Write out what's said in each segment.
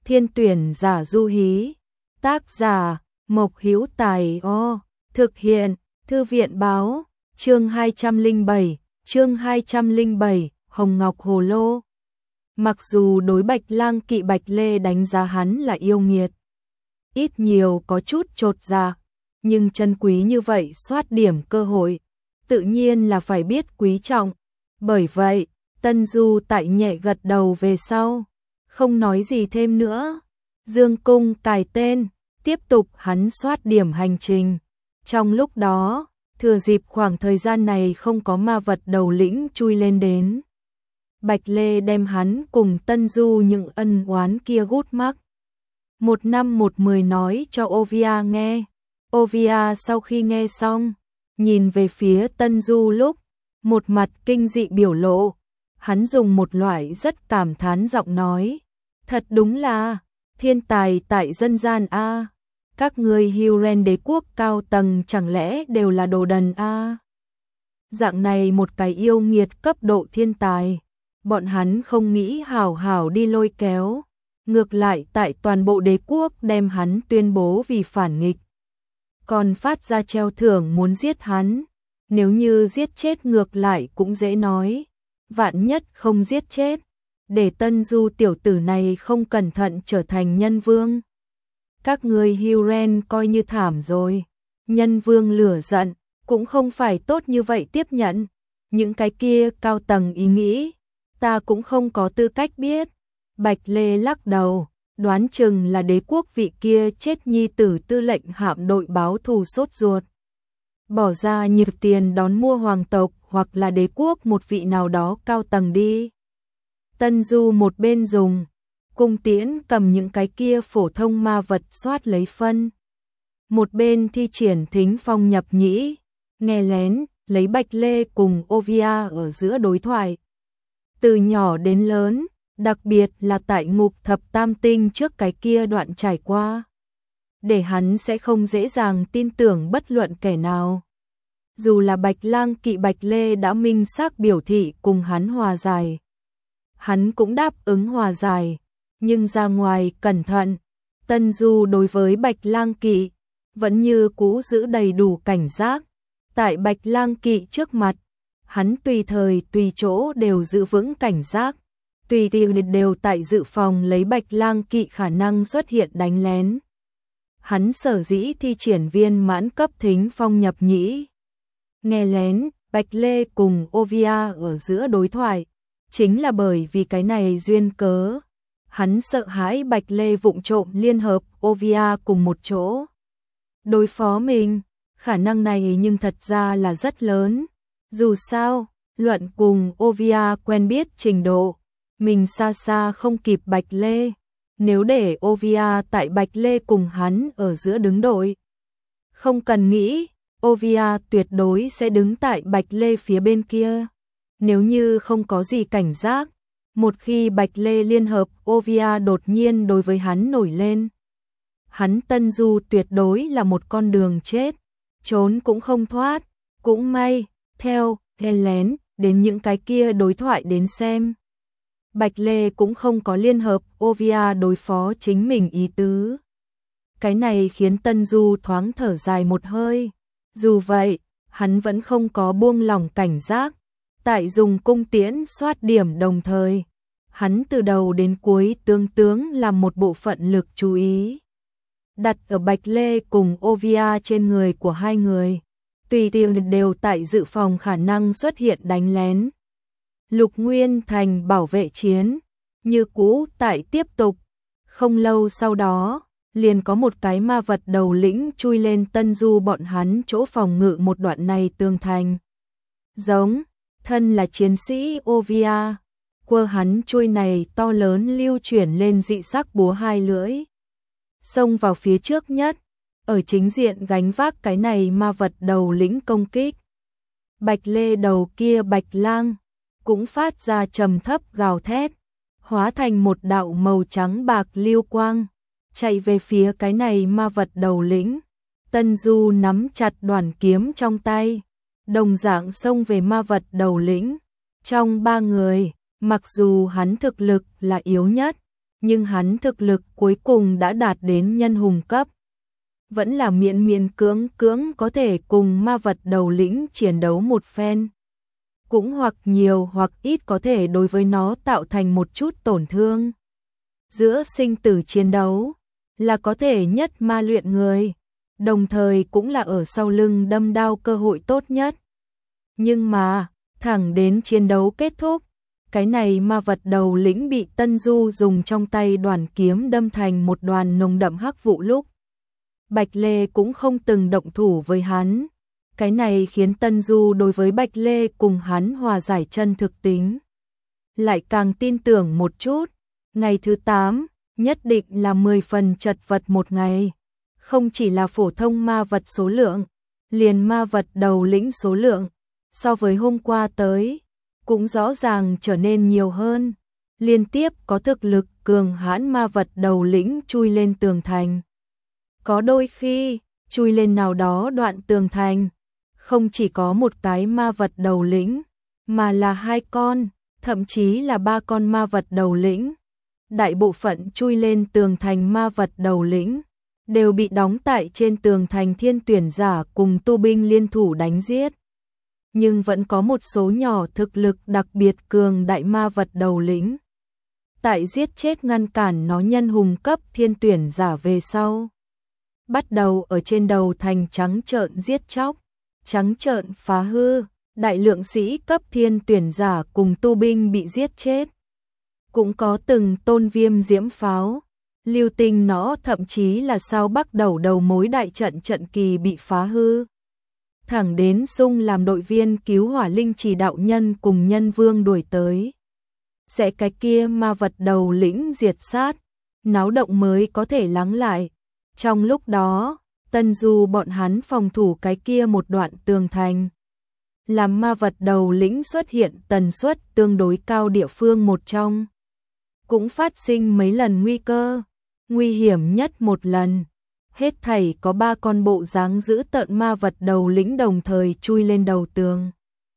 Thiên tuyển giả du hí. Tác giả Mộc Hữu Tài. Thực hiện Thư viện báo. Chương 207, Hồng Ngọc Hồ Lô. Mặc dù đối Bạch Lang Kỵ Bạch Lê đánh giá hắn là yêu nghiệt, ít nhiều có chút chột dạ, nhưng chân quý như vậy soát điểm cơ hội, tự nhiên là phải biết quý trọng. Bởi vậy, Tân Du tại nhẹ gật đầu về sau, không nói gì thêm nữa. Dương cung cài tên, tiếp tục hắn soát điểm hành trình. Trong lúc đó, thừa dịp khoảng thời gian này không có ma vật đầu lĩnh chui lên đến, Bạch Lê đem hắn cùng Tân Du những ân oán kia gút mắc 1/10 nói cho Ovia nghe. Ovia sau khi nghe xong, nhìn về phía Tân Du lúc, một mặt kinh dị biểu lộ. Hắn dùng một loại rất cảm thán giọng nói, thật đúng là thiên tài tại dân gian a. Các ngươi Huron đế quốc cao tầng chẳng lẽ đều là đồ đần a? Dạng này một cái yêu nghiệt cấp độ thiên tài, bọn hắn không nghĩ hảo hảo đi lôi kéo, ngược lại tại toàn bộ đế quốc đem hắn tuyên bố vì phản nghịch, còn phát ra treo thưởng muốn giết hắn. Nếu như giết chết ngược lại cũng dễ nói, vạn nhất không giết chết, để Tân Du tiểu tử này không cẩn thận trở thành nhân vương, các ngươi Huron coi như thảm rồi. Nhân vương lửa giận, cũng không phải tốt như vậy tiếp nhận. Những cái kia cao tầng ý nghĩ, ta cũng không có tư cách biết. Bạch Lê lắc đầu, đoán chừng là đế quốc vị kia chết nhi tử tư lệnh hạm đội báo thù sốt ruột, bỏ ra nhiều tiền đón mua hoàng tộc hoặc là đế quốc một vị nào đó cao tầng đi. Tân Du một bên dùng cung tiễn cầm những cái kia phổ thông ma vật soát lấy phân, một bên thi triển thính phong nhập nhĩ, nghe lén lấy Bạch Lê cùng Ovia ở giữa đối thoại. Từ nhỏ đến lớn, đặc biệt là tại ngục thập tam tinh trước cái kia đoạn trải qua, để hắn sẽ không dễ dàng tin tưởng bất luận kẻ nào. Dù là Bạch Lang Kỵ Bạch Lê đã minh xác biểu thị cùng hắn hòa giải, hắn cũng đáp ứng hòa giải, nhưng ra ngoài cẩn thận. Tân Du đối với Bạch Lang Kỵ vẫn như cũ giữ đầy đủ cảnh giác. Tại Bạch Lang Kỵ trước mặt, hắn tùy thời tùy chỗ đều giữ vững cảnh giác, tùy tiện đều tại dự phòng lấy Bạch Lang Kỵ khả năng xuất hiện đánh lén. Hắn sở dĩ thi triển viên mãn cấp thính phong nhập nhĩ, nghe lén Bạch Lê cùng Ovia ở giữa đối thoại, chính là bởi vì cái này duyên cớ. Hắn sợ hãi Bạch Lê vụng trộm liên hợp Ovia cùng một chỗ đối phó mình, khả năng này nhưng thật ra là rất lớn. Dù sao, luận cùng Ovia quen biết trình độ, mình xa xa không kịp Bạch Lê. Nếu để Ovia tại Bạch Lê cùng hắn ở giữa đứng đội, không cần nghĩ, Ovia tuyệt đối sẽ đứng tại Bạch Lê phía bên kia. Nếu như không có gì cảnh giác, một khi Bạch Lê liên hợp Ovia đột nhiên đối với hắn nổi lên, hắn Tân Du tuyệt đối là một con đường chết, trốn cũng không thoát. Cũng may, theo lén đến những cái kia đối thoại đến xem, Bạch Lê cũng không có liên hợp Ovia đối phó chính mình ý tứ. Cái này khiến Tân Du thoáng thở dài một hơi. Dù vậy, hắn vẫn không có buông lỏng cảnh giác. Tại dùng cung tiễn soát điểm đồng thời, hắn từ đầu đến cuối tướng làm một bộ phận lực chú ý đặt ở Bạch Lê cùng Ovia trên người của hai người, tùy tiện đều tại dự phòng khả năng xuất hiện đánh lén. Lục Nguyên Thành bảo vệ chiến như cũ tại tiếp tục. Không lâu sau đó, liền có một cái ma vật đầu lĩnh chui lên Tân Du bọn hắn chỗ phòng ngự một đoạn này tường thành. Giống thân là chiến sĩ Ovia, quơ hắn chuôi này to lớn lưu chuyển lên dị sắc búa hai lưỡi, xông vào phía trước nhất, ở chính diện gánh vác cái này ma vật đầu lĩnh công kích. Bạch Lê đầu kia Bạch Lang cũng phát ra trầm thấp gào thét, hóa thành một đạo màu trắng bạc lưu quang, chạy về phía cái này ma vật đầu lĩnh. Tân Du nắm chặt đoản kiếm trong tay, đồng dạng xông về ma vật đầu lĩnh. Trong ba người, mặc dù hắn thực lực là yếu nhất, nhưng hắn thực lực cuối cùng đã đạt đến nhân hùng cấp. Vẫn là miễn miễn cưỡng cưỡng có thể cùng ma vật đầu lĩnh chiến đấu một phen. Cũng hoặc nhiều hoặc ít có thể đối với nó tạo thành một chút tổn thương. Giữa sinh tử chiến đấu là có thể nhất ma luyện người, đồng thời cũng là ở sau lưng đâm đao cơ hội tốt nhất. Nhưng mà, thẳng đến chiến đấu kết thúc, cái này ma vật đầu lĩnh bị Tân Du dùng trong tay đoàn kiếm đâm thành một đoàn nồng đậm hắc vụ lúc. Bạch Lê cũng không từng động thủ với hắn. Cái này khiến Tân Du đối với Bạch Lê cùng hắn hòa giải chân thực tính lại càng tin tưởng một chút. Ngày thứ 8, nhất định là 10 phần chật vật một ngày. Không chỉ là phổ thông ma vật số lượng, liền ma vật đầu lĩnh số lượng, so với hôm qua tới, cũng rõ ràng trở nên nhiều hơn. Liên tiếp có thực lực cường hãn ma vật đầu lĩnh chui lên tường thành. Có đôi khi, chui lên nào đó đoạn tường thành, không chỉ có một cái ma vật đầu lĩnh, mà là 2 con, thậm chí là 3 con ma vật đầu lĩnh. Đại bộ phận chui lên tường thành ma vật đầu lĩnh đều bị đóng tại trên tường thành thiên tuyển giả cùng tu binh liên thủ đánh giết. Nhưng vẫn có một số nhỏ thực lực đặc biệt cường đại ma vật đầu lĩnh. Tại giết chết ngăn cản nó nhân hùng cấp thiên tuyển giả về sau. Bắt đầu ở trên đầu thành trắng trợn giết chóc, trắng trợn phá hư, đại lượng sĩ cấp thiên tuyển giả cùng tu binh bị giết chết. Cũng có từng tôn viêm diễm pháo, lưu tinh nó thậm chí là sao bắt đầu mối đại trận trận kỳ bị phá hư. Thẳng đến Sung làm đội viên cứu hỏa linh chỉ đạo nhân cùng nhân vương đuổi tới. Sẽ cái kia ma vật đầu lĩnh diệt sát, náo động mới có thể lắng lại. Trong lúc đó, Tân Du bọn hắn phòng thủ cái kia một đoạn tường thành. Làm ma vật đầu lĩnh xuất hiện tần suất tương đối cao địa phương một trong. Cũng phát sinh mấy lần nguy cơ, nguy hiểm nhất một lần. Hết thảy có 3 con bộ dáng dữ tợn ma vật đầu lĩnh đồng thời chui lên đầu tường.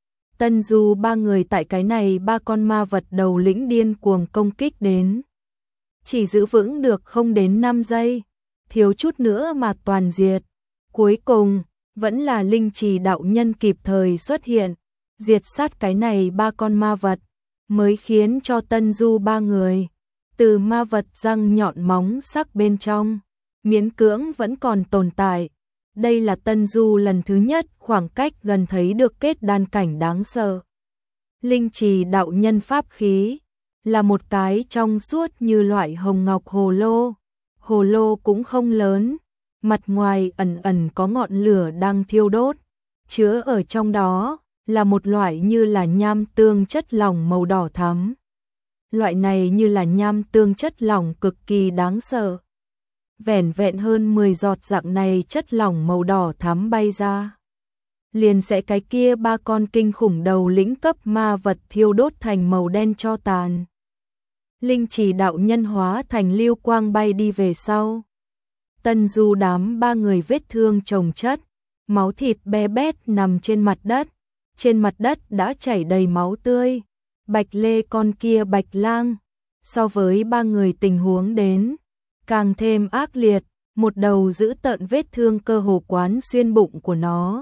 Tân Du 3 người tại cái này 3 con ma vật đầu lĩnh điên cuồng công kích đến. Chỉ giữ vững được không đến 5 giây, thiếu chút nữa mà toàn diệt. Cuối cùng, vẫn là linh trì đạo nhân kịp thời xuất hiện, diệt sát cái này 3 con ma vật, mới khiến cho Tân Du 3 người, từ ma vật răng nhọn móng sắc bên trong, miễn cưỡng vẫn còn tồn tại. Đây là Tân Du lần thứ nhất khoảng cách gần thấy được kết đan cảnh đáng sợ. Linh trì đạo nhân pháp khí, là một cái trong suốt như loại hồng ngọc hồ lô. Hồ lô cũng không lớn, mặt ngoài ẩn ẩn có ngọn lửa đang thiêu đốt, chứa ở trong đó là một loại như là nham tương chất lỏng màu đỏ thắm. Loại này như là nham tương chất lỏng cực kỳ đáng sợ. Vẻn vẹn hơn 10 giọt dạng này chất lỏng màu đỏ thắm bay ra, liền sẽ cái kia 3 con kinh khủng đầu lĩnh cấp ma vật thiêu đốt thành màu đen tro tàn. Linh trì đạo nhân hóa thành lưu quang bay đi về sau. Tân Du đám 3 người vết thương chồng chất, máu thịt be bét nằm trên mặt đất. Trên mặt đất đã chảy đầy máu tươi. Bạch Lê con kia Bạch Lang, so với 3 người tình huống đến, càng thêm ác liệt, một đầu giữ tợn vết thương cơ hồ quán xuyên bụng của nó.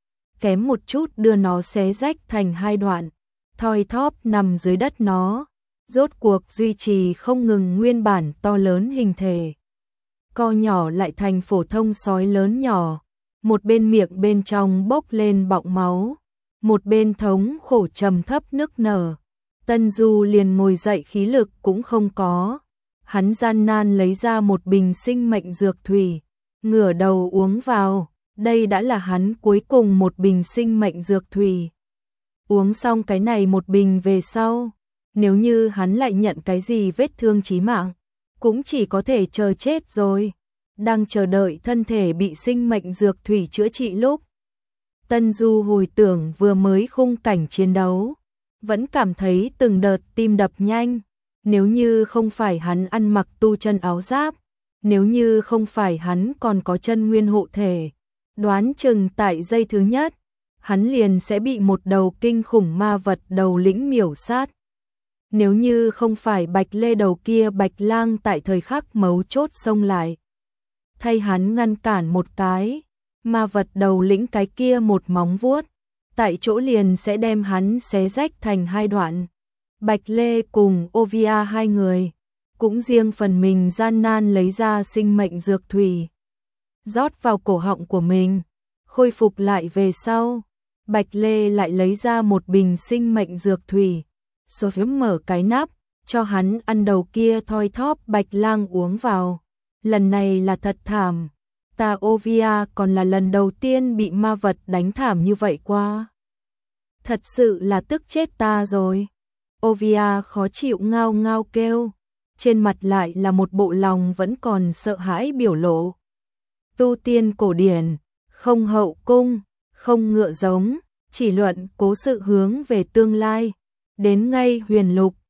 Kém một chút đưa nó xé rách thành 2 đoạn, thoi thóp nằm dưới đất nó. Rốt cuộc duy trì không ngừng nguyên bản to lớn hình thể. Co nhỏ lại thành phổ thông sói lớn nhỏ, một bên miệng bên trong bốc lên bọng máu, một bên thống khổ trầm thấp nức nở. Tân Du liền ngồi dậy khí lực cũng không có. Hắn gian nan lấy ra một bình sinh mệnh dược thủy, ngửa đầu uống vào. Đây đã là hắn cuối cùng một bình sinh mệnh dược thủy. Uống xong cái này một bình về sau, nếu như hắn lại nhận cái gì vết thương chí mạng, cũng chỉ có thể chờ chết rồi. Đang chờ đợi thân thể bị sinh mệnh dược thủy chữa trị lúc. Tân Du hồi tưởng vừa mới khung cảnh chiến đấu, vẫn cảm thấy từng đợt tim đập nhanh. Nếu như không phải hắn ăn mặc tu chân áo giáp, nếu như không phải hắn còn có chân nguyên hộ thể, đoán chừng tại giây thứ nhất, hắn liền sẽ bị một đầu kinh khủng ma vật đầu lĩnh miểu sát. Nếu như không phải Bạch Lê đầu kia Bạch Lang tại thời khắc mấu chốt xông lại, thay hắn ngăn cản một cái, ma vật đầu lĩnh cái kia một móng vuốt, tại chỗ liền sẽ đem hắn xé rách thành hai đoạn. Bạch Lê cùng Ovia hai người, cũng riêng phần mình gian nan lấy ra sinh mệnh dược thủy, rót vào cổ họng của mình, khôi phục lại về sau. Bạch Lê lại lấy ra một bình sinh mệnh dược thủy, rồi mở cái nắp, cho hắn ăn đầu kia thoi thóp Bạch Lang uống vào. Lần này là thật thảm, ta Ovia còn là lần đầu tiên bị ma vật đánh thảm như vậy qua. Thật sự là tức chết ta rồi. Ovia khó chịu ngao ngao kêu, trên mặt lại là một bộ lòng vẫn còn sợ hãi biểu lộ. Tu tiên cổ điển, không hậu cung, không ngựa giống, chỉ luận cố sự hướng về tương lai, đến ngay huyền lục,